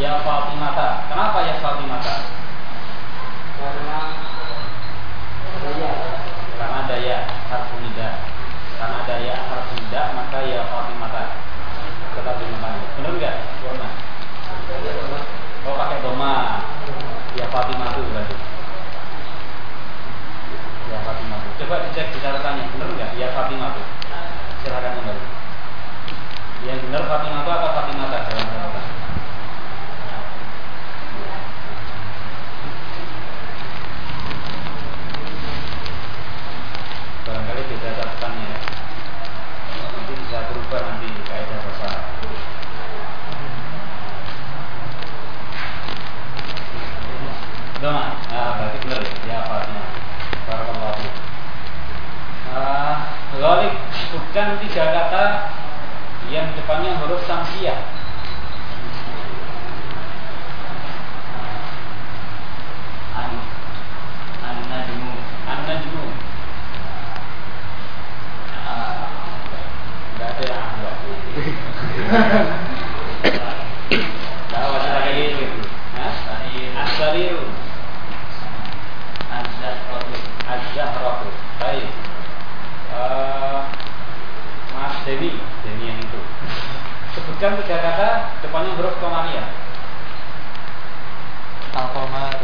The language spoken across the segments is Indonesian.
ya Fatimata. Kenapa ya Fatimata? Karena daya harfu nida. Karena daya harfu nida maka ya Fatimata. Tetap dimakan. Benar enggak? Warna. Oh pakai doma. Ya Fatimatu berarti. Ya Fatimatu. Coba dicek di catatannya. Benar enggak? Ya Fatimatu. Silakan kembali. Yang benar Fatimatu atau Fatimata dalam catatan? Barangkali beda catatannya ya. Nanti bisa berubah nanti kaidah bahasa. Doma. Berarti benar ya Fatimah. Barakallahu. Ghalib bukan 3 kata yang depannya huruf samsiah. An-najmu. Enggak ada yang enggak. Enggak ada lagi gitu. As-sariru. Az-zahratu. Baik. Mas Deni yang itu. Sebutkan 3 kata depannya huruf qamariyah. Al-Qamaru,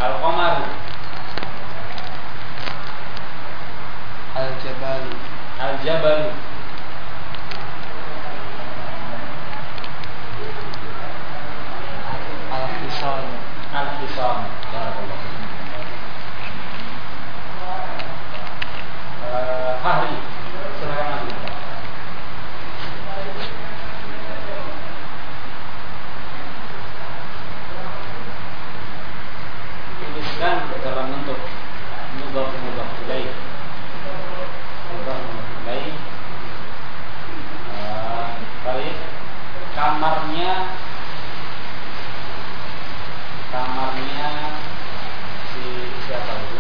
Al-Jabalu, Al-Hisam. Fahri, silakan lagi. Tuliskan dalam bentuk mudhaf ilaih. Baik. Kamarnya siapa itu?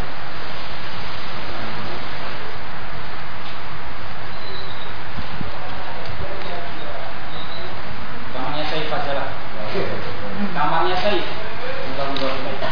Kamarnya Saif aja lah. Kamarnya Saif. Mudah-mudahan.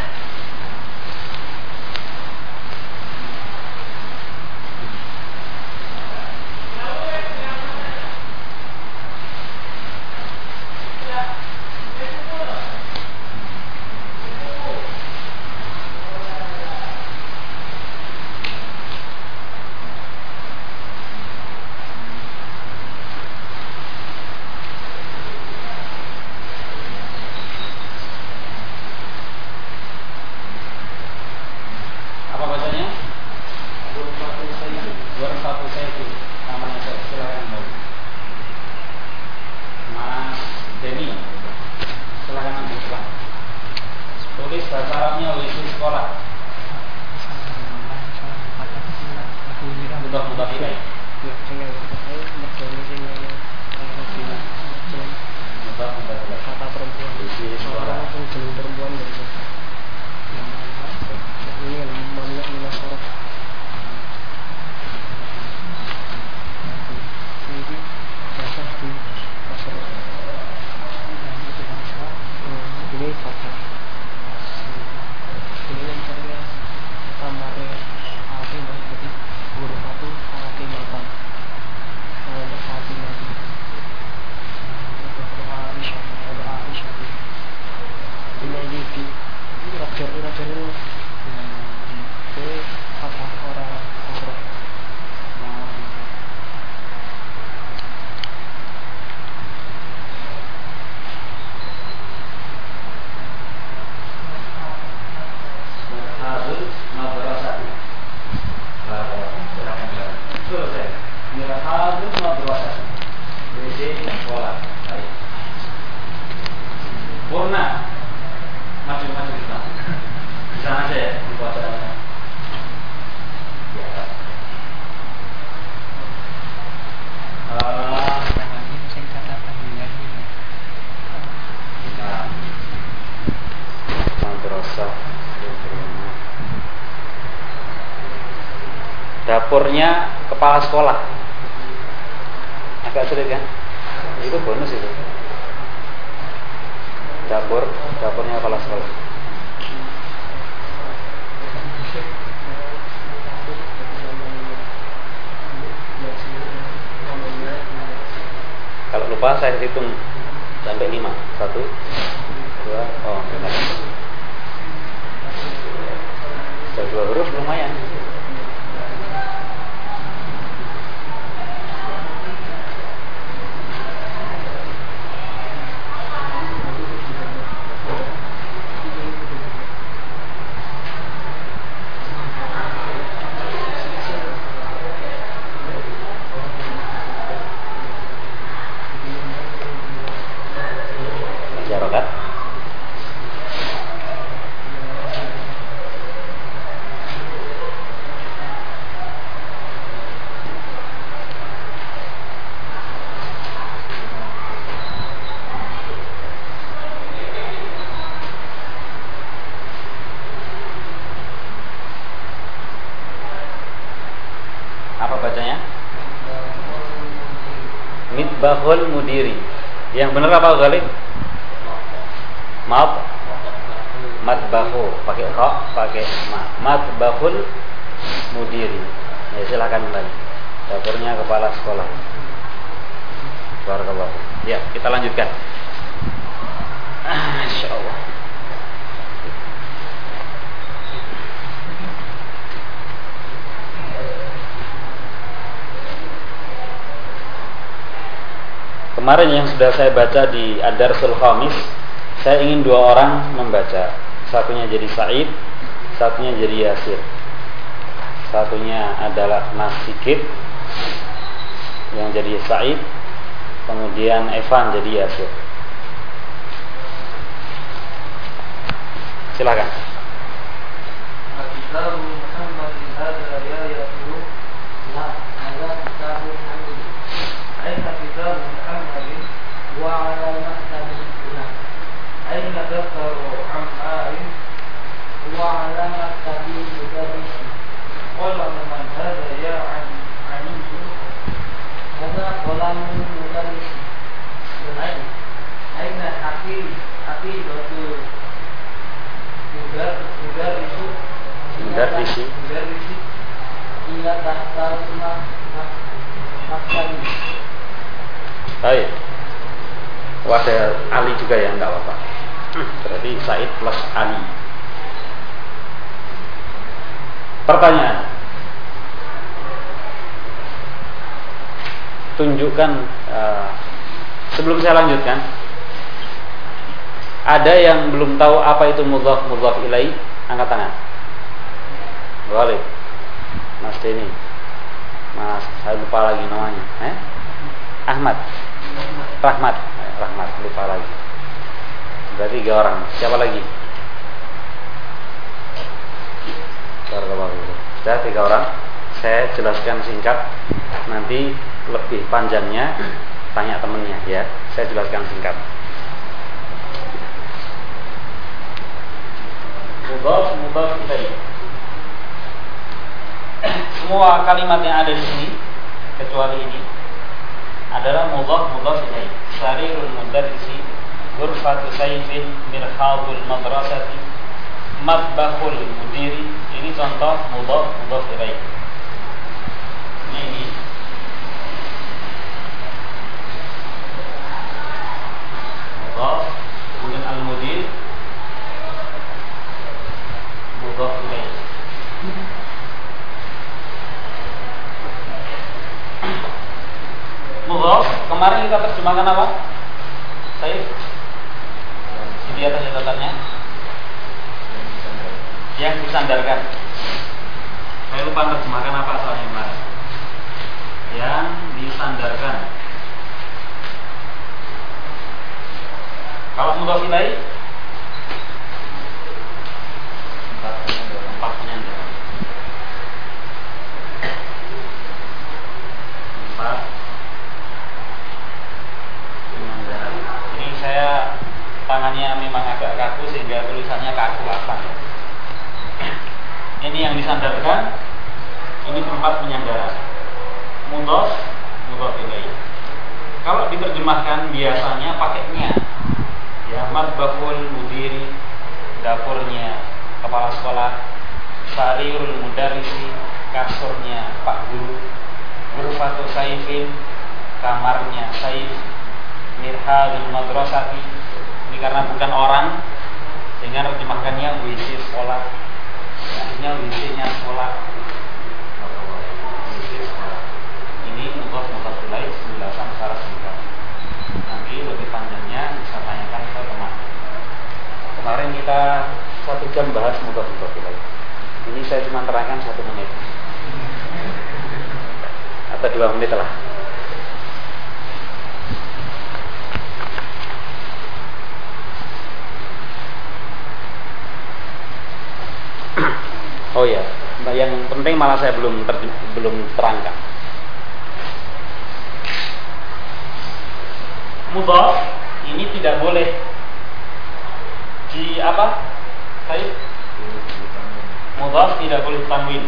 Dapurnya kepala sekolah. Agak sulit kan? Itu bonus itu. Dapurnya kepala sekolah. Kalau lupa saya hitung sampai 5. 1, 2, oh benar. Sudah 2 huruf lumayan. Mitbahul mudiri. Yang benar apa Ghalib? Maaf. Matbahu pakai kha, pakai ma. Matbahul mudiri. Ya silakan kembali. Dapurnya kepala sekolah. Barakallah. Ya, kita lanjutkan. Masyaallah. Kemarin yang sudah saya baca di Ad-Darsul Khamis, saya ingin 2 orang membaca. Satunya jadi Said, satunya jadi Yasir. Satunya adalah Mas Sigit yang jadi Said, kemudian Evan jadi Yasir. Silakan. وعلى المكتب هنا أين دفتر عمار وعلى مكتب مدرس قلم من هذا يا عني هذا قلم مدرس أين حقيبة مدرس إلى تحت مكتب. Baik. Ada Ali juga ya, enggak apa-apa. Berarti Said plus Ali. Pertanyaan. Tunjukkan sebelum saya lanjutkan. Ada yang belum tahu apa itu mudhaf ilaih? Angkat tangan. Boleh. Mas Denny. Mas, saya lupa lagi namanya. Ahmad. Rahmat, lupa lagi. Berarti 3 orang. Siapa lagi? Sudah 3 orang. Saya jelaskan singkat. Nanti lebih panjangnya tanya temennya ya. Saya jelaskan singkat. Mudhaf ilaih. Semua kalimat yang ada di sini kecuali ini adalah mudhaf ilaih. Sarirul mudarrisi, ghurfatu sayfin, mirhadul madrasati, matbahul mudiri. Ini contoh mudhaf ilaih. Ini mudhaf, kemudian al-mudir mudhaf ilaih. Mudhaf, kemarin kita terjemahkan apa? Saya di atas catatannya yang disandarkan. Saya lupa terjemahkan apa soalnya kemarin. Yang disandarkan. Kalau mudhaf ilaih empat penyandaran. Ini saya tangannya memang agak kaku sehingga tulisannya kaku-kaku. Ini yang disandarkan, ini tempat penyandaran. Mudhaf ilaih. Kalau diterjemahkan biasanya pakainya, Ya, matbahul mudiri, dapurnya kepala sekolah. Sarirul mudarrisi, kasurnya Pak Guru. Ghurfatu saifin, kamarnya Saif. Mirhadul madrasati, ini karena bukan orang sehingga terjemahkannya WC sekolah. Artinya WC-nya sekolah. WC sekolah. Ini mudhaf ilaih penjelasan secara singkat. Nanti lebih panjangnya bisa tanyakan ke teman. Kemarin kita 1 jam bahas mudhaf ilaih. Ini saya cuma terangkan 1 menit atau 2 menit lah. Oh ya, yang penting malah saya belum terangkan. Mudhaf ini tidak boleh di apa? Mudhaf tidak boleh tanwin.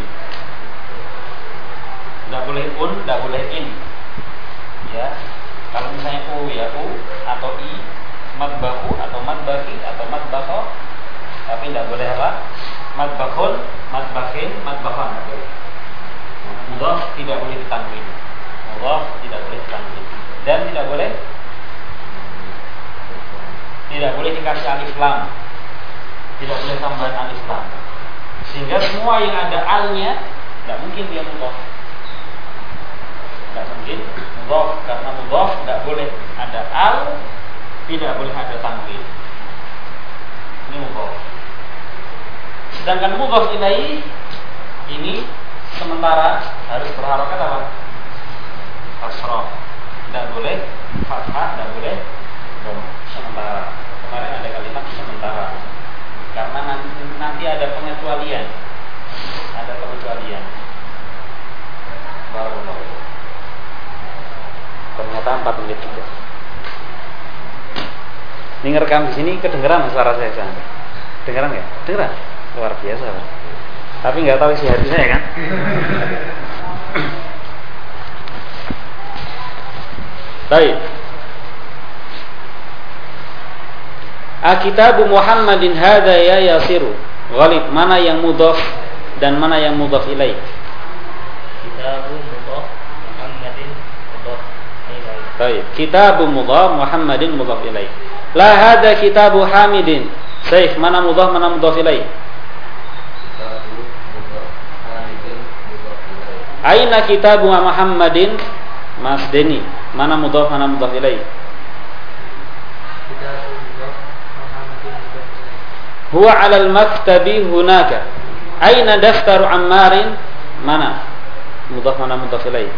Tidak boleh tidak boleh in. Ya. Kalau misalnya ya atau i, matbahu atau matbaki atau matbakho, tapi tidak boleh apa? Matbakhun, matbakhin, matbakhan. Mudhaf tidak boleh ditanwin. Mudhaf tidak boleh ditanwin. Dan tidak boleh dikasih alif lam. Tidak boleh tambahan alif lam. Sehingga semua yang ada alnya tidak mungkin dia mudhaf. Tidak mungkin mudhaf, karena mudhaf tidak boleh ada al, tidak boleh ada tanwin. Ini mudhaf. Sedangkan mudhaf ilaih ini sementara harus berharokat apa? Kasrah. Tidak boleh fathah, tidak boleh dhamma. Sementara. Kemarin ada kalimat sementara. Karena nanti ada pengecualian. Ada pengecualian. Barakallahu. Ternyata 4 menit juga. Ini ngerekam di sini kedengeran suara saya sana. Dengeran nggak? Dengeran. Luar biasa, Pak. Tapi nggak tahu isi hati saya kan? Baik. Akitabu Muhammadin hadza ya yasiru. Ghalib, mana yang mudhaf dan mana yang mudhaf ilaih? Kitabu mudhaf Muhammadin mudhaf ilaih. Baik. Kitabu mudhaf Muhammadin mudhaf ilaih. La hadza kitabu Hamidin. Saif, mana mudhaf mana mudhaf ilaih? Aina kitabu Muhammadin Mas Deni, mana mudhaf mana mudhaf ilaih? Kitabu mudhaf Muhammadin mudhaf ilaih. Huwa 'alal maktabi hunaka. Aina daftaru Ammarin, mana mudhaf mana mudhaf ilaih?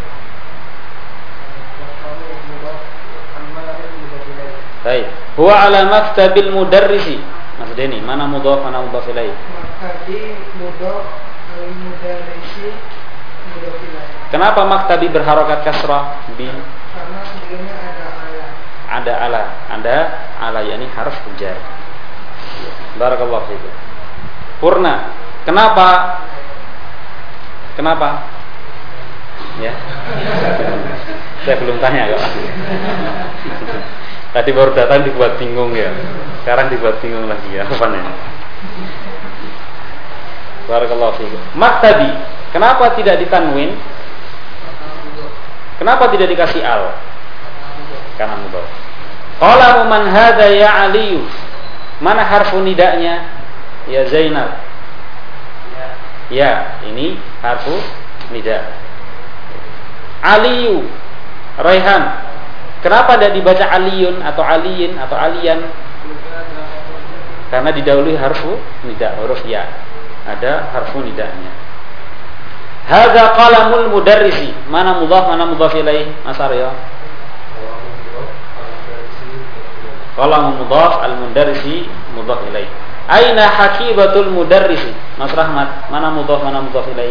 Baik. Huwa 'ala maktabil mudarrisi. Mas Deni, mana mudhaf mana mudhaf ilaih? Maktabi mudhaf al-mudarrisi mudhaf ilaih. Kenapa maktabi berharokat kasrah bi? Karena sebelumnya ada ala. Ada ala yakni harf jar. Barakallahu fiikum. Purna. Kenapa? Ya. Saya belum tanya kok. Tadi baru datang dibuat bingung ya. Sekarang dibuat bingung lagi ya. Apanya? Barakallahu fiikum. Maktabi. Kenapa tidak ditanwin? Kenapa tidak dikasih al? Karena mudhaf. Qala man hadza ya Ali. Mana harfu nidanya? Ya Zainal. Ya, ini harfu nida. Aliyu, Raihan. Kenapa tidak dibaca Aliyun atau Aliyin atau Aliyan? Karena didahului harfu nida, huruf ya. Ada harfu nidanya. Hadza qalamul mudarrisi. Mana mudhaf mana mudhaf ilaih? Mas Arya. Qalam mudhaf al-mudarrisi mudhaf ilaih. Aina hakibatul mudarrisi? Mas Rahmat, mana mudhaf mana mudhaf ilaih?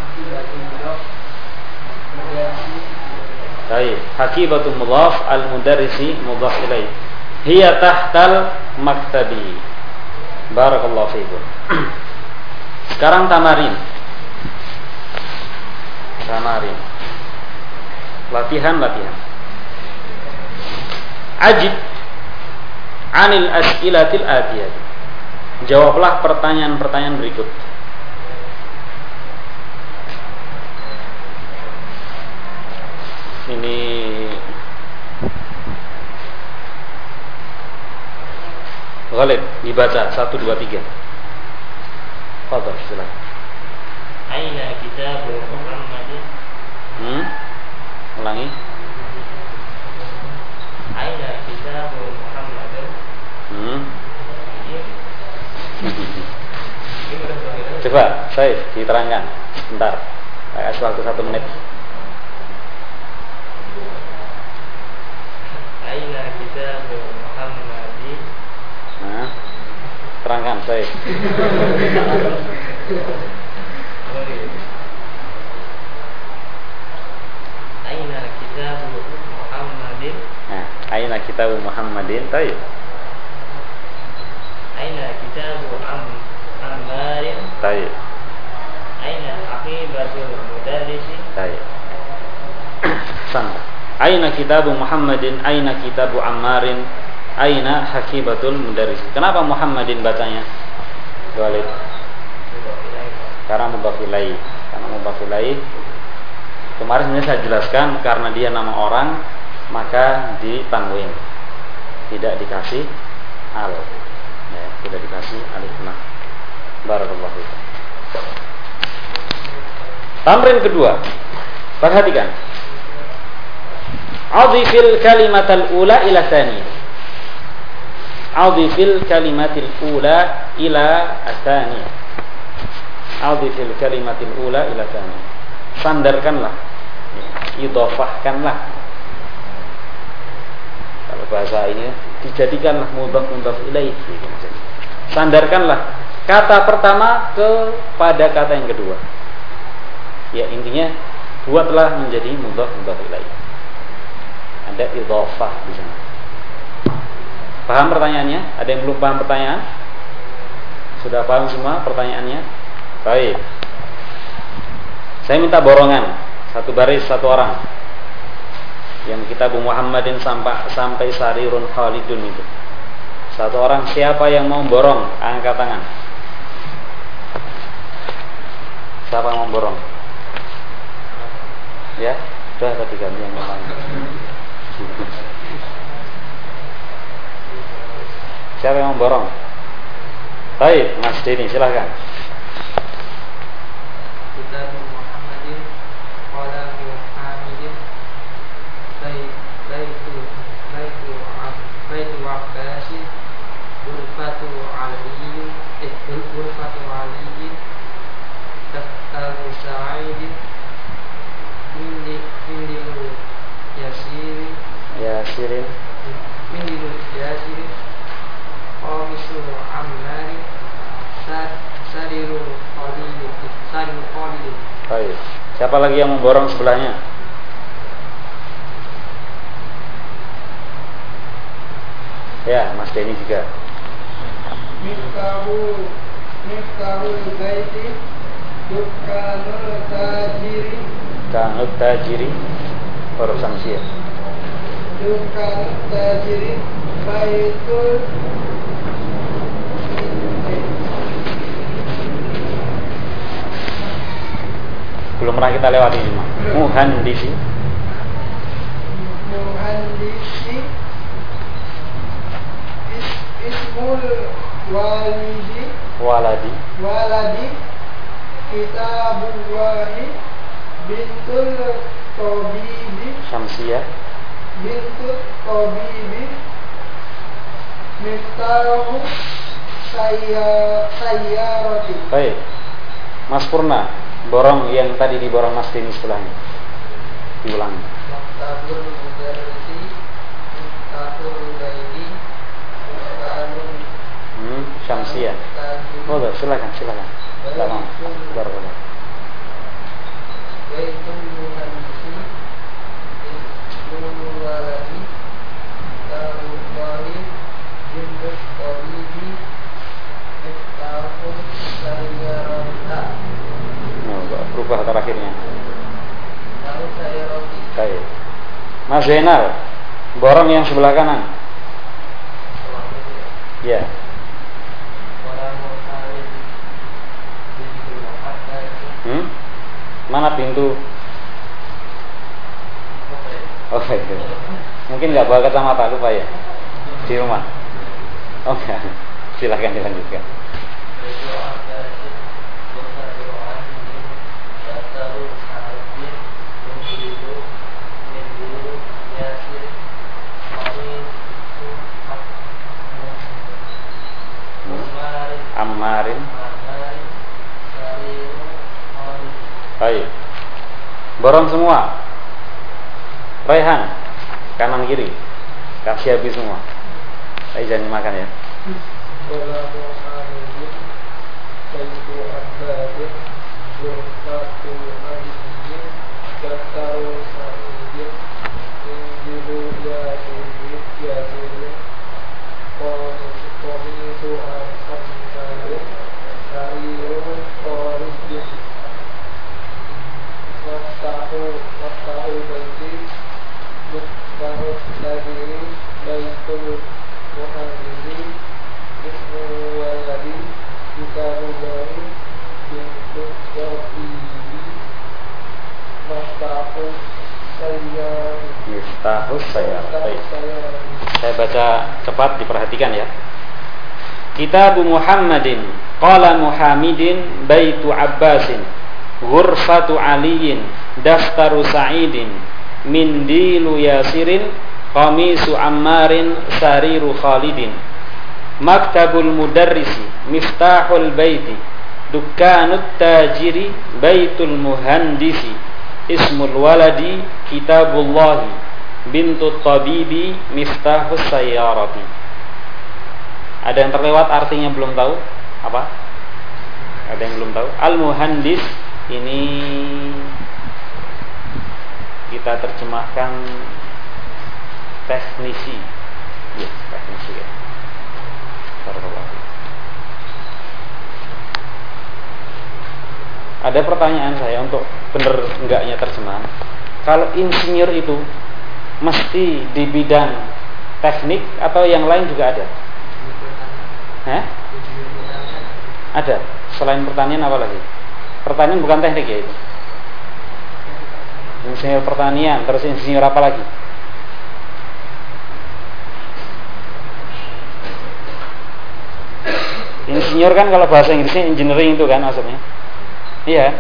Baik, hakibatul mudhaf al-mudarrisi mudhaf ilaih. Hiya tahtal maktabi. Barakallahu fiikum. Sekarang tamarin. Latihan. Ajib. 'anil as'ilatil atiyah. Jawablah pertanyaan-pertanyaan berikut. Ini Ghalib dibaca 1 2 3. Fadhal silakan. Aina kitab Muhammadin? Ulangi. Aina kitab Muhammadin? Coba, saya diterangkan. Sebentar. Saya kasih waktu 1 menit. Aina kitab Muhammadin? Terangkan saya. Aina kitab Muhammadin? Aina kitab Muhammadin? Tayyib. Aina kitab Ammarin? Tayyib. Aina aqibatul mudarrisi? Tayyib. Sana. Aina kitab Muhammadin? Aina kitab Ammarin? Aina hakibatul mudarris. Kenapa Muhammadin bacanya? Walid. Karena mudhaf ilaih. Karena mudhaf ilaih. Kemarin sebenarnya saya jelaskan karena dia nama orang maka ditanwin. Tidak dikasih al. Ya, tidak dikasih alif lam. Barakallahu fiik. Tamrin kedua. Perhatikan. Adhifil kalimatal ula ila tsaniyah. Adhifil kalimatil ula ila atsaniyah. Adhifil kalimatil ula ila tsaniyah. Sandarkanlah, idhofahkanlah. Kalau bahasa ini dijadikanlah mudhaf ilaih. Sandarkanlah kata pertama kepada kata yang kedua. Ya, intinya buatlah menjadi mudhaf ilaih. Ada idhofah di sana. Paham pertanyaannya? Ada yang belum paham pertanyaan? Sudah paham semua pertanyaannya? Baik. Saya minta borongan, 1 baris 1 orang. Yang kitab Muhammadin sampai Sarirun Khalidun itu. 1 orang, siapa yang mau borong? Angkat tangan. Siapa yang mau borong? Ya, sudah tadi ganti yang lain. Siapa yang mau borong? Baik, Mas Denny, silahkan. Kitab Muhammadin qala Muhammadin baitu Abbasi Ghurfatu Ali Daftaru Sa'id Mindilu Yasirin Qamisu Ammari Sariru Khalid. Baik. Siapa lagi yang memborong sebelahnya? Ya, Mas Denny juga. Miftahul baiti Dukkanul tajiri Huruf Samsiyah. Dukkanul tajiri Baitul Belum pernah kita lewati cuma. Muhandisi Ismul Waladi Kitabullahi Bintul Tabibi Syamsiyah Bintul Tabibi Miftahu Sayyarati. Baik. Mas Purna, borong yang tadi diborong Mas Denny sebelahnya. Diulang. Maktabul Mudarrisi Miftahul Laili Syamsiyah. Oh, silakan. Selamat. Barakallah. Baitul Muhandisi Ismul Waladi Kitabullahi Bintul Tabibi Miftahul Sayyarati. Berubah terakhirnya. Tahu saya roti. Baik. Mas Zainal, borong yang sebelah kanan. Ya. Mana pintu? Oh itu. Mungkin nggak bawa kacamata, lupa ya di rumah. Oh enggak. Silahkan dilanjutkan. Ammarin. Baik. Borong semua. Raihan kanan kiri. Kasih habis semua. Ayo jangan makan ya. Miftahus Sayyar. Saya baca cepat, diperhatikan ya. Kitab Muhammadin qala Muhammadin baitu Abbasin ghurfatu Aliyin daftaru Sa'idin mindilu Yasirin qamisu Ammarin sariru Khalidin maktabul mudarrisi miftahul baiti dukkanut tajiri baitul muhandisi ismul waladi kitabullahi bintut tabibi miftahus sayyarati. Ada yang terlewat artinya belum tahu? Apa? Ada yang belum tahu? Al-muhandis ini kita terjemahkan teknisi. Ya, teknisi ya. Ada pertanyaan saya untuk benar enggaknya terjemahan. Kalau insinyur itu mesti di bidang teknik atau yang lain juga ada? Ada. Selain pertanian apa lagi? Pertanian bukan teknik ya itu. Insinyur pertanian, terus insinyur apa lagi? Insinyur kan kalau bahasa Inggrisnya engineering itu kan maksudnya. Iya.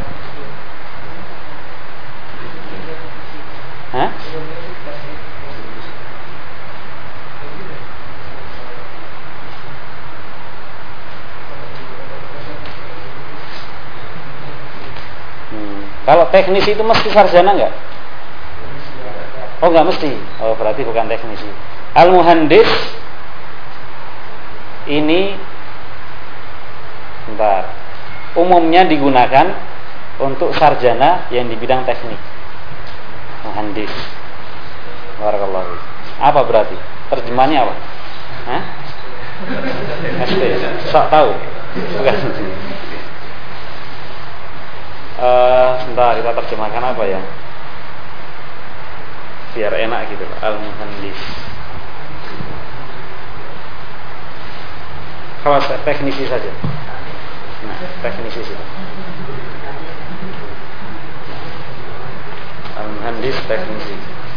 Hah? Kalau teknisi itu mesti sarjana enggak? Oh enggak mesti. Oh berarti bukan teknisi. Al-muhandis ini umumnya digunakan untuk sarjana yang di bidang teknik. Muhandis. Barakallahu. Apa berarti? Terjemahannya apa? Hah? SD. Sok tahu? Bukan. Sebentar kita terjemahkan apa ya? Biar enak gitu. Al-muhandis. Kalau teknisi saja. Nah, teknisi sih. Al-muhandis teknisi.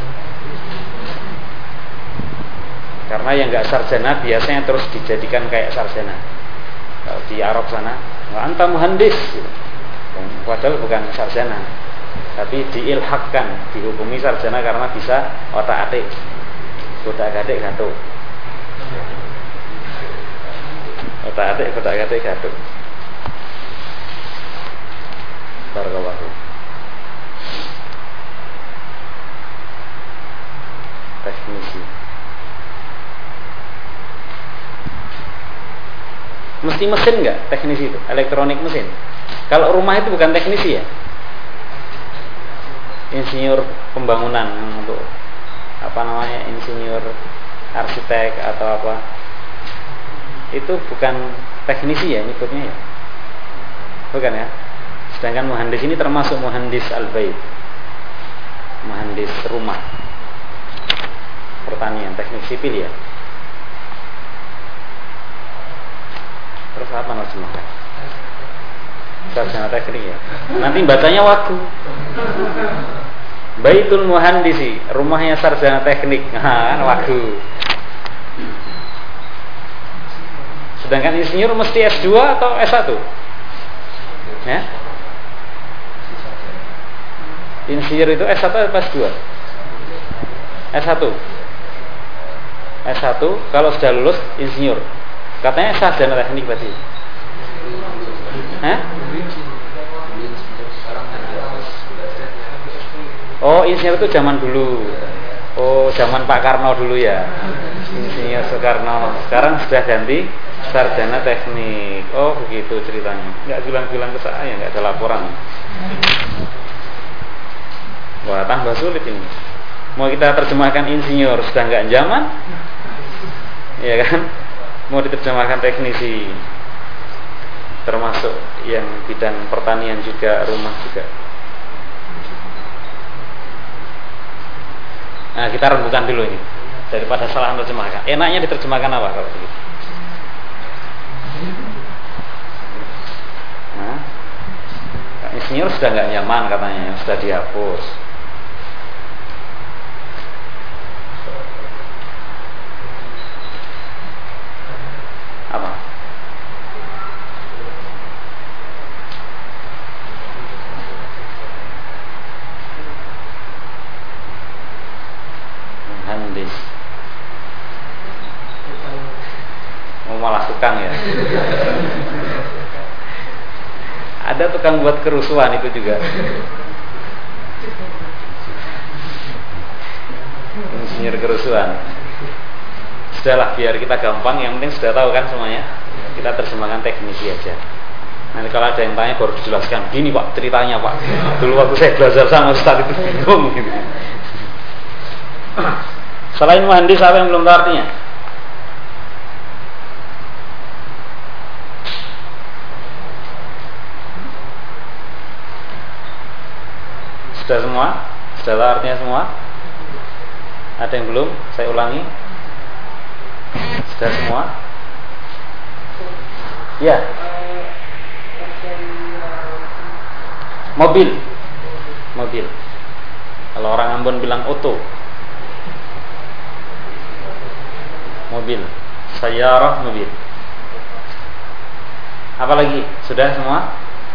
Karena yang enggak sarjana biasanya terus dijadikan kayak sarjana. Kalau di Arab sana, anta muhandis gitu. Padahal bukan sarjana, tapi diilhakkan, dihukumi sarjana karena bisa otak-atik, godak-gadik gatuk. Otak-atik, godak-gadik gatuk. Barakallahu. Teknisi. Mesti mesin enggak teknisi itu? Elektronik mesin. Kalau rumah itu bukan teknisi ya? Insinyur pembangunan untuk apa namanya? Insinyur arsitek atau apa? Itu bukan teknisi ya nyebutnya ya? Bukan ya? Sedangkan muhandis ini termasuk muhandis al-bait. Muhandis rumah. Pertanian, teknik sipil ya. Terus apa terjemahkan? Sarjana teknik ya. Nanti bacanya wagu. Baitul Muhandisi, rumahnya sarjana teknik. Nah, kan wagu. Sedangkan insinyur mesti S2 atau S1? Ya? Insinyur itu S1 atau S2? S1. S1 kalau sudah lulus insinyur. Katanya sarjana teknik berarti. Hah? Oh, insinyur itu zaman dulu. Oh, zaman Pak Karno dulu ya. Insinyur Soekarno. Sekarang sudah ganti sarjana teknik. Oh, begitu ceritanya. Enggak bilang-bilang ke saya, enggak ada laporan. Wah, tambah sulit ini. Mau kita terjemahkan insinyur sudah enggak zaman. Ya kan? Mau diterjemahkan teknisi. Termasuk yang bidang pertanian juga, rumah juga. Nah, kita rembukan dulu ini. Daripada salah menerjemahkan. Enaknya diterjemahkan apa kalau begitu? Nah, insinyur sudah nggak nyaman katanya, sudah dihapus. Apa? Muhandis. Mau malah tukang ya. Ada tukang buat kerusuhan itu juga. Insinyur kerusuhan. Sudahlah, biar kita gampang. Yang penting sudah tahu kan semuanya. Kita terjemahkan teknisi aja. Nanti kalau ada yang tanya baru dijelaskan. Gini Pak ceritanya Pak. Dulu waktu saya belajar sama Ustaz itu bingung gitu. Selain muhandis apa yang belum tahu artinya? Sudah semua? Sudah tahu artinya semua? Ada yang belum? Saya ulangi. Sudah semua? Ya. Mobil. Mobil. Kalau orang Ambon bilang oto. Mobil. Sayyarah mobil. Apa lagi? Sudah semua?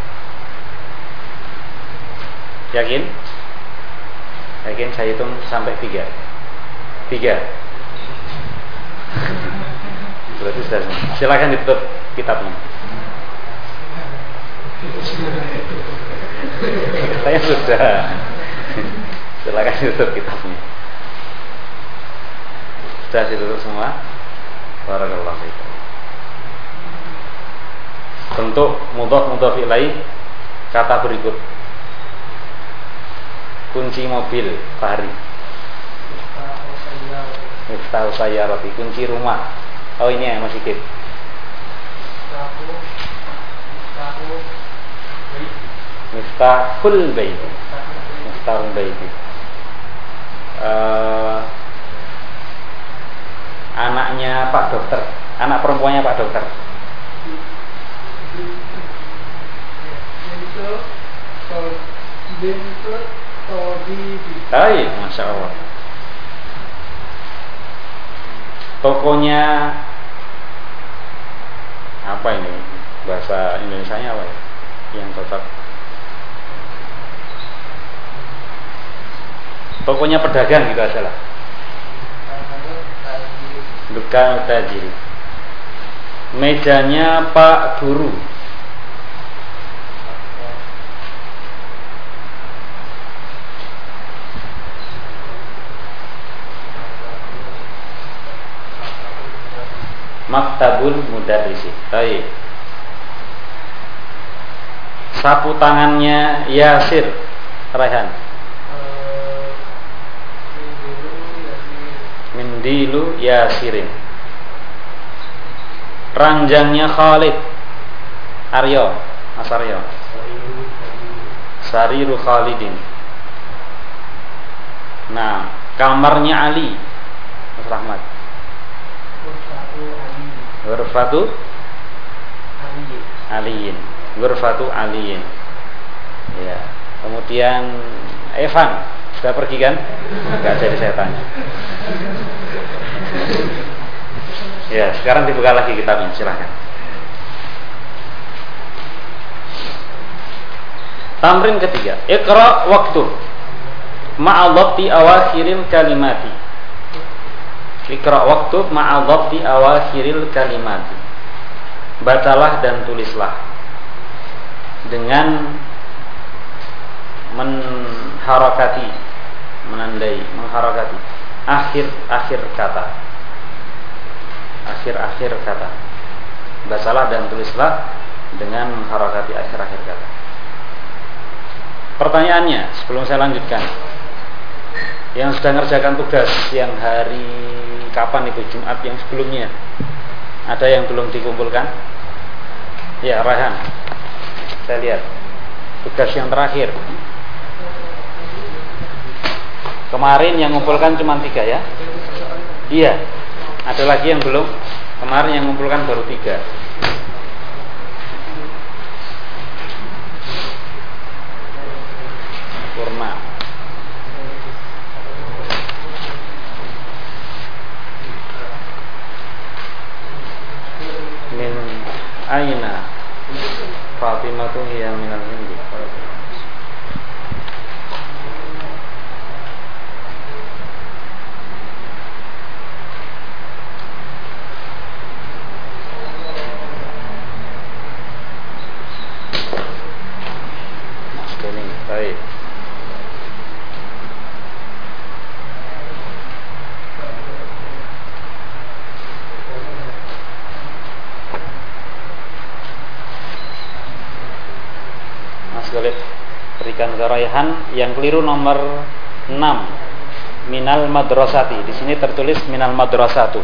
Yakin? Yakin saya hitung sampai 3. 3. Berarti sudah semua. Silakan ditutup kitabnya. Saya sudah. Silakan ditutup kitabnya. Sudah ditutup semua. Barakallahu fiikum. Bentuk mudhaf ilaih kata berikut. Kunci mobil, Fahri. Miftahu sayyarati, kunci rumah. Oh ini ya Mas Ikib. Miftahul baiti. Miftahul baiti. Anaknya Pak Dokter, anak perempuannya Pak Dokter. Baik, Masya Allah. Tokonya apa ini? Bahasa Indonesianya apa ya? Yang cocok. Tokonya pedagang gitu aja lah. Dukan tajir. Mejanya Pak Guru. Maktabul mudarrisi. Baik. Sapu tangannya Yasir. Raihan. Mindilu Yasirin. Ranjangnya Khalid. Aryo. Mas Aryo. Sariru Khalidin. Nah, kamarnya Ali. Mas Rahmat. Ghurfatu Aliin. Ghurfatu Aliin. Ya. Kemudian Evan sudah pergi kan? Enggak, jadi saya tanya. Ya, sekarang dibuka lagi kitabnya, silahkan. Tamrin ketiga, Iqra waktu ma'adhabti awakhiril kalimati. Iqra waktu ma'adhabti awakhiril kalimati. Bacalah dan tulislah dengan mengharakati akhir-akhir kata. Akhir-akhir kata. Bacalah dan tulislah dengan mengharakati akhir-akhir kata. Pertanyaannya sebelum saya lanjutkan, yang sudah ngerjakan tugas yang hari kapan itu, Jumat yang sebelumnya, ada yang belum dikumpulkan? Ya, Raihan, saya lihat tugas yang terakhir kemarin yang ngumpulkan cuma 3 ya. Iya, ada lagi yang belum. Kemarin yang ngumpulkan baru 3. Kurma. Min aina Fatimah hiya minal Hindi. Baik. Mas Golib berikan ke Raihan yang keliru nomor 6. Minal madrasati. Di sini tertulis minal madrasatu.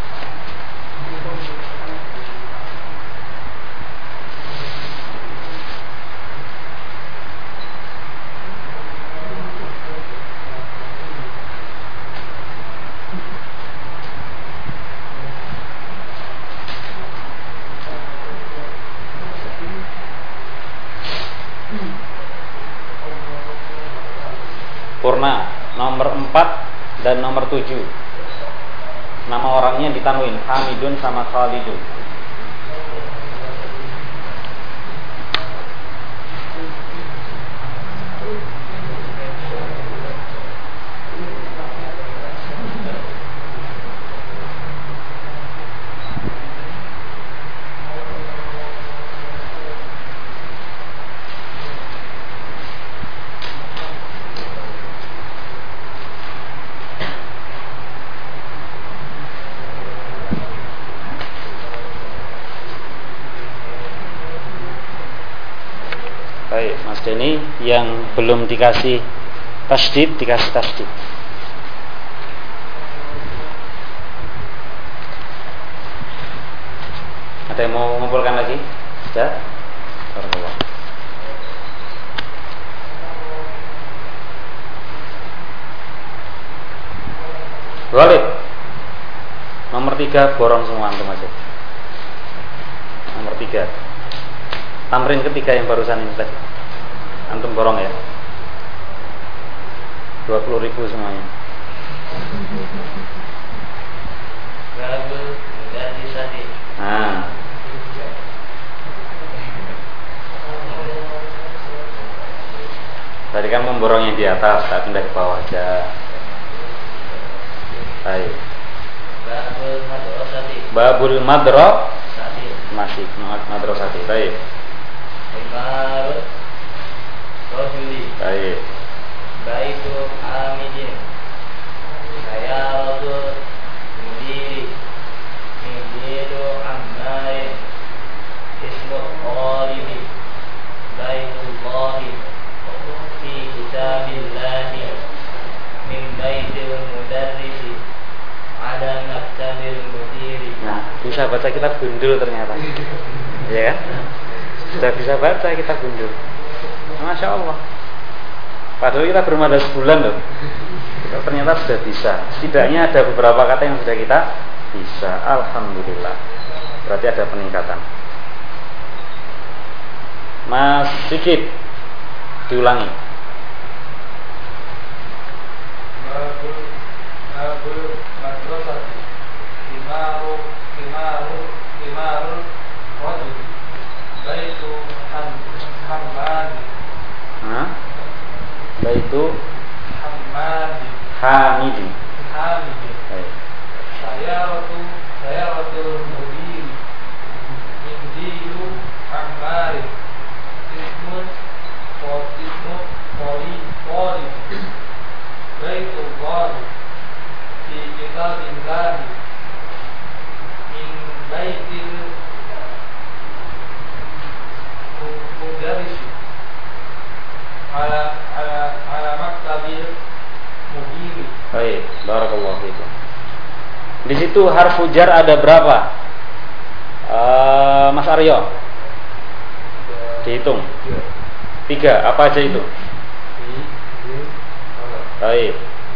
Purna nomor 4 dan nomor 7. Nama orangnya ditanwin Hamidun sama Khalidun. Baik, Mas Denny yang belum dikasih tasdid, dikasih tasdid. Ada yang mau mengumpulkan lagi? Sudah? Barakallah. Walid nomor 3 borong semua antum aja. Nomor 3 tamrin ketiga yang barusan ini tadi. Antum borong ya. 20.000 semuanya. Babul mudarrisati. Nah. Tadi kan memborong yang di atas, tak pindah ke bawah aja. Baik. Babul madrasati. Babul madrasati. Masih madrasati. Baik. Imarut rojuli. Baik. Baitu Hamidin. Sayaratul mudiri. Mudiru Ammarin. Ismu Qalibi. Baitullahi. Fi kitabillahi. Min baitil mudarrisi. Ada maktabil mudiri. Nah, bisa baca kitab gundul ternyata. Ya kan? Sudah bisa baca kitab gundul. Masya Allah. Padahal kita belum ada sebulan loh. Kita ternyata sudah bisa. Setidaknya ada beberapa kata yang sudah kita bisa. Alhamdulillah. Berarti ada peningkatan. Mas Sikit, diulangi. Babul madrasati Timarul Rajul Baitu Hamadi Baitu Hamidi Baik. Sayaratul Mudiri Indiyu Ammari Ismun Qoli Baitul Qali Fi kitabillahi Min baitil Mudarrisi Ala maktabil Mudiri. Baik, barakallahu fiikum. Di situ harfu jar ada berapa? Mas Aryo. Dihitung. 3. Apa aja itu? Baik.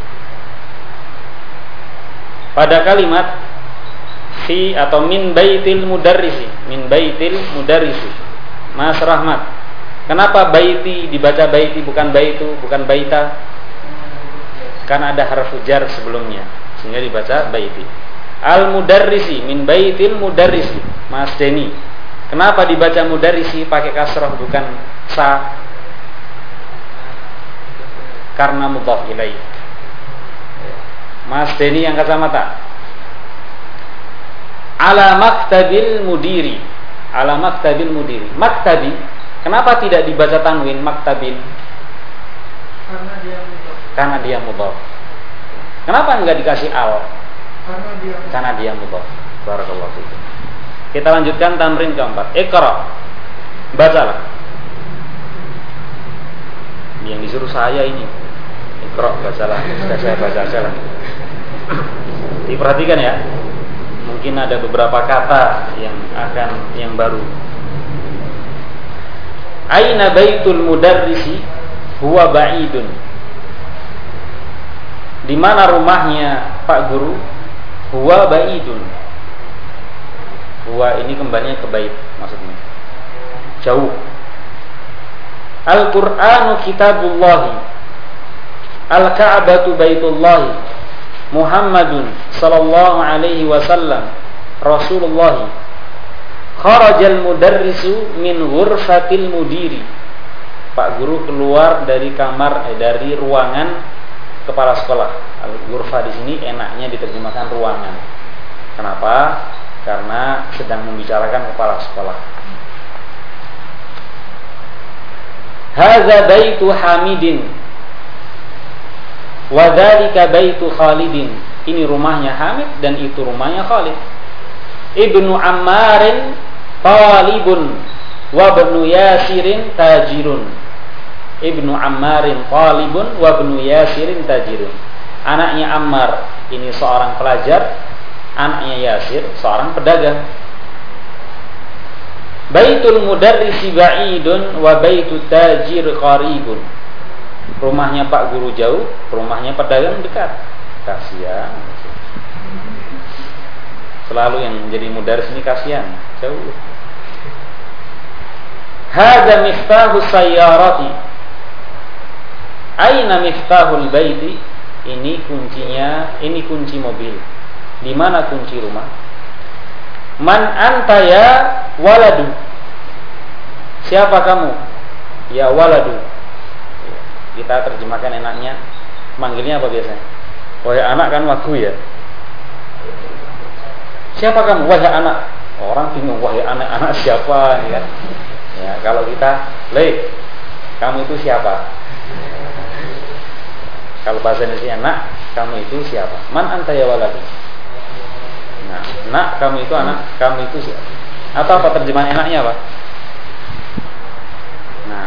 Pada kalimat fi atau min baitil mudarrisi, Mas Rahmat. Kenapa baiti dibaca baiti bukan baitu, bukan baita? Karena ada harfu jar sebelumnya, sehingga dibaca baiti. Al mudarrisi, min baitil mudarrisi, Mas Deni. Kenapa dibaca mudarrisi pakai kasrah bukan sa? Karena mudhaf ilaih. Mas Deni yang kacamata. Ala maktabil mudiri. Maktabi. Kenapa tidak dibaca tanwin maktabil? Karena dia mudhaf. Kenapa enggak dikasih al? Karena dia mudhaf. Barakallahu fiikum. Kita lanjutkan tamrin keempat. Iqra. Bacalah. Yang disuruh saya ini. Iqra, bacalah. Sudah saya baca aja lah. Diperhatikan ya. Mungkin ada beberapa kata yang baru. Aina baitul mudarrisi huwa ba'idun. Di mana rumahnya Pak Guru? Huwa ba'idun. Huwa ini kembalinya ke bait maksudnya. Jauh. Al-Qur'anu kitabullahi. Al-Ka'batu baitullahi. Muhammadun sallallahu alaihi wasallam Rasulullah. Kharajal mudarrisu min ghurfatil mudiri. Pak Guru keluar dari dari ruangan kepala sekolah. Al-ghurfa di sini enaknya diterjemahkan ruangan. Kenapa? Karena sedang membicarakan kepala sekolah. Hadza baitu Hamidin wa dzalika baitu Khalidin. Ini rumahnya Hamid dan itu rumahnya Khalid. Ibnu Ammarin talibun wa ibnu Yasirin tajirun. Ibnu Ammarin talibun wa ibnu Yasirin tajirun. Anaknya Ammar ini seorang pelajar, anaknya Yasir seorang pedagang. Baitul mudarrisi ba'idun wa baitu tajir qaribun. Rumahnya Pak Guru jauh, rumahnya pedagang dekat. Kasihan. Selalu yang menjadi mudarris ini kasihan, jauh. Hadza miftahus sayyarati. Aina miftahul baiti? Ini kuncinya, ini kunci mobil. Di mana kunci rumah? Man anta ya waladu. Siapa kamu? Ya waladu. Kita terjemahkan enaknya. Manggilnya apa biasanya? Wahai anak kan wagu ya. Siapa kamu? Wahai anak. Orang bingung, wahai anak siapa ya? Ya, kalau kita, kamu itu siapa? Kalau bahasa Indonesia, nak, kamu itu siapa? Man anta ya waladu. Nah, nak, kamu itu anak, kamu itu siapa? Atau apa terjemahan enaknya apa? Nah,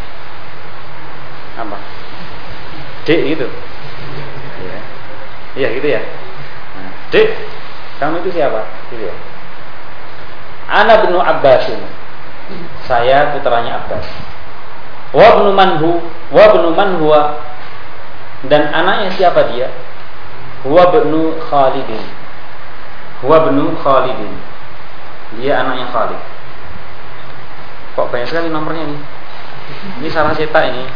apa? Dek gitu. Ya. Iya gitu ya. Nah, Dek, kamu itu siapa? Gitu ya. Ana ibnu Abbasin. Saya putranya Abbas. Wa ibnu man huwa. Dan anaknya siapa dia? Huwa ibnu Khalidin. Dia anaknya Khalid. Kok banyak sekali nomornya nih. Ini salah cetak ini.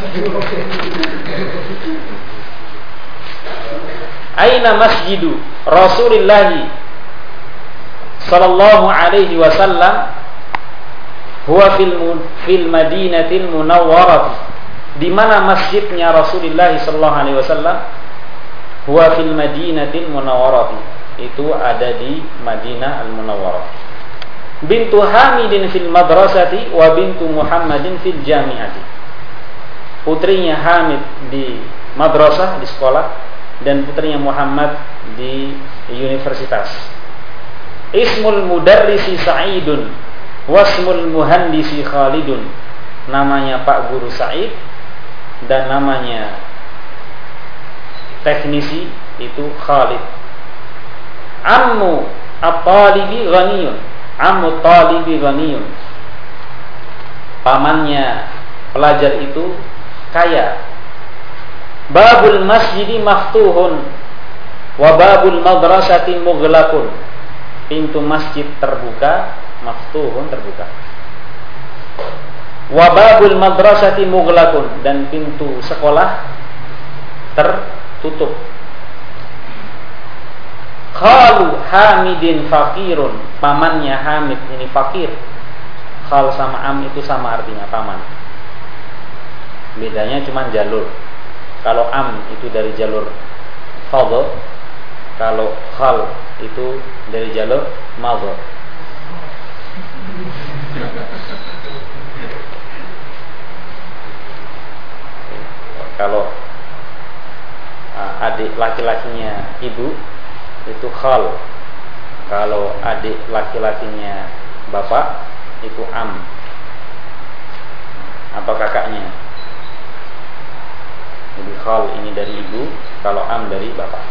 Aina masjidu Rasulillah sallallahu alaihi wasallam huwa fil Madinatil Munawwarah. Di mana masjidnya Rasulullah sallallahu alaihi wasallam? Huwa fil Madinatil Munawwarah. Itu ada di Madinah Al-Munawwarah. Bintu Hamidin fil madrasati wa bintu Muhammadin fil jami'ati. Putrinya Hamid di madrasah, di sekolah, dan putrinya Muhammad di universitas. Ismul mudarrisi Sa'idun wasmul muhandisi Khalidun. Namanya Pak Guru Sa'id dan namanya teknisi itu Khalid. Ammu at-talibi ghaniyun. Ammu talibi ghaniyun. Pamannya pelajar itu kaya. Babul masjidi maftuhun wa babul madrasati mughlaqun. Pintu masjid terbuka, maftuhun terbuka. Wa babul madrasati mughlaqun, dan pintu sekolah tertutup. Khalu Hamidin fakirun. Pamannya Hamid ini fakir. Khal sama am itu sama artinya paman. Bedanya cuma jalur. Kalau am itu dari jalur fadl, kalau khal itu dari jalur madhar. Kalau adik laki-lakinya ibu itu khal. Kalau adik laki-lakinya bapak itu am atau kakaknya. Jadi khal ini dari ibu, kalau am dari bapak.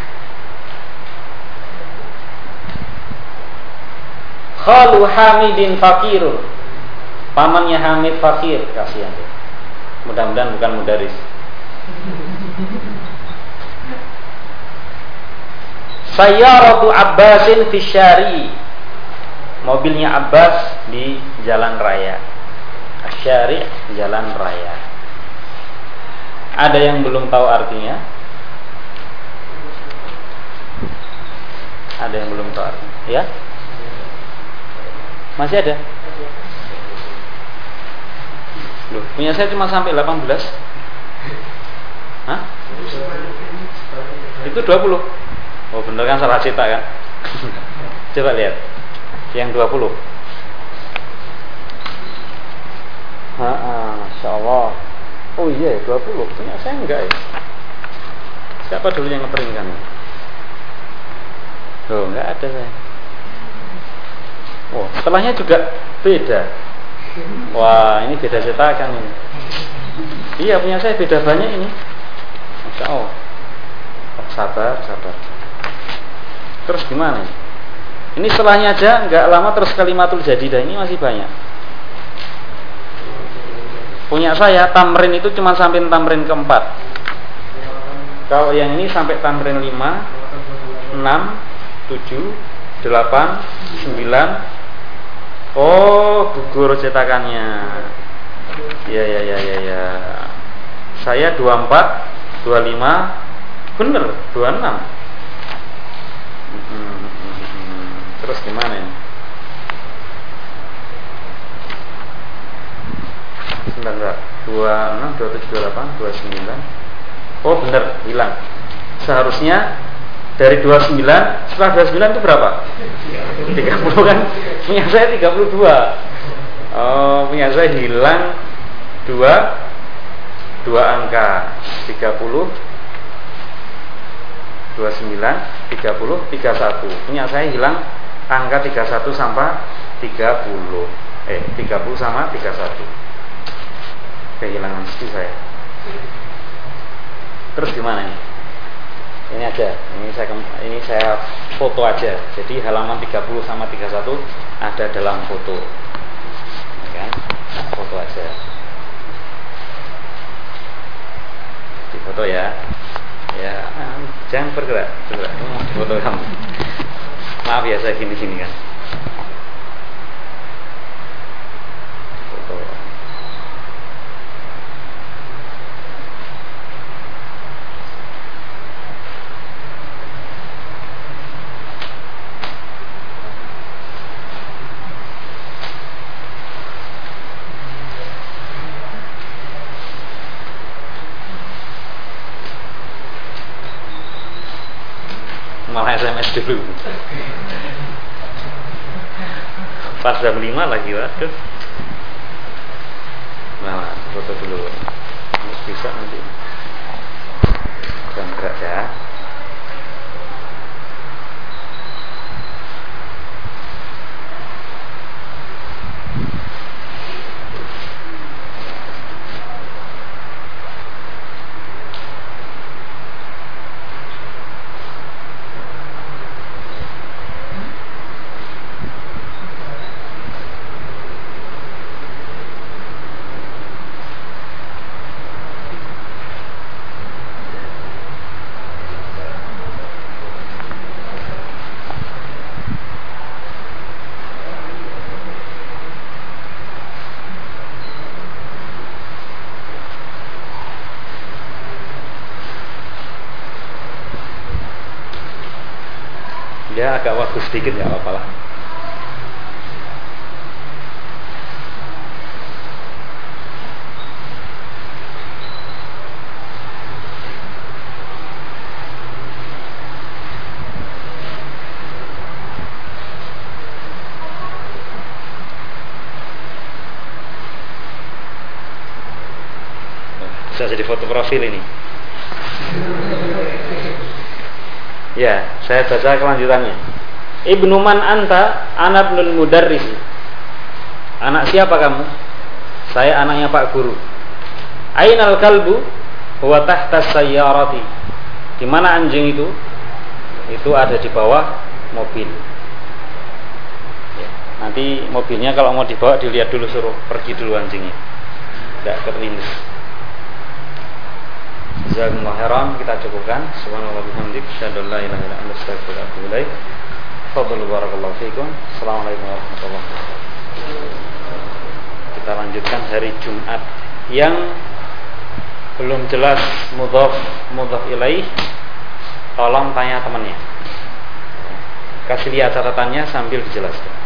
Khalu Hamidin fakirun. Pamannya Hamid fakir, kasihan dia. Mudah-mudahan bukan mudaris. Sayyaratu Abbasin fi syari. Mobilnya Abbas di jalan raya. Asyari, jalan raya. Ada yang belum tahu artinya? Ada yang belum tahu artinya? Ya? Masih ada? Loh, punya saya cuma sampai 18. Hah? Itu 20. Oh bener kan, salah cetak kan? Coba lihat yang 20. Masya Allah. Oh iya, 20. Punya saya enggak ya? Siapa dulu yang ngeprintkan? Oh, enggak ada saya. Oh, setelahnya juga beda. Wah, ini beda cetakan ini. Iya, punya saya beda banyak ini. Masya Allah. Oh, sabar. Terus gimana? Ini setelahnya aja enggak lama terus kalimatul jadidah ini masih banyak. Punya saya tamrin itu cuma sampai tamrin keempat. Kalau yang ini sampai tamrin 5, 6, 7, 8, 9. Oh, gugur cetakannya. Ya. Saya 24, 25, bener 26. Terus gimana ini? 26, 27, 28, 29. Oh bener, hilang. Seharusnya dari 29, setelah 29 itu berapa? 30 kan? Punya saya 32. Oh, punya saya hilang 2 angka. 30, 29, 30, 31. Punya saya hilang angka 31 sampai 30. 30 sama 31. Kehilangan istri saya. Terus gimana ini? Ini aja. Ini saya foto aja. Jadi halaman 30 sama 31 ada dalam foto. Ya, foto aja. Di foto ya. Ya, jangan bergerak. Foto kamu. Maaf ya saya gini-gini kan. Foto. dulu. Pas jam 5 lagi, waduh. Nah, foto dulu. Bisa nanti. Jangan gerak ya. Ya agak waktu sedikit nggak apa-apa lah. Bisa jadi foto profil ini. Ya, saya baca kelanjutannya. Ibnu man anta? Ana ibnul mudarris. Anak siapa kamu? Saya anaknya Pak Guru. Ainal kalbu? Huwa tahta sayyarati. Di mana anjing itu? Itu ada di bawah mobil. Ya, nanti mobilnya kalau mau dibawa dilihat dulu, suruh pergi dulu anjingnya. Tidak terlindas. Jazakumullah khairan, kita cukupkan. Subhanallah bihamdik, asyhadu an la ilaha illa anta, astaghfiruka wa atubu ilaik. Fadlu barakallahu fiikum. Assalamualaikum warahmatullahi wabarakatuh. Kita lanjutkan hari Jumat yang belum jelas mudhaf ilaih. Tolong tanya temannya. Kasih lihat catatannya sambil dijelaskan.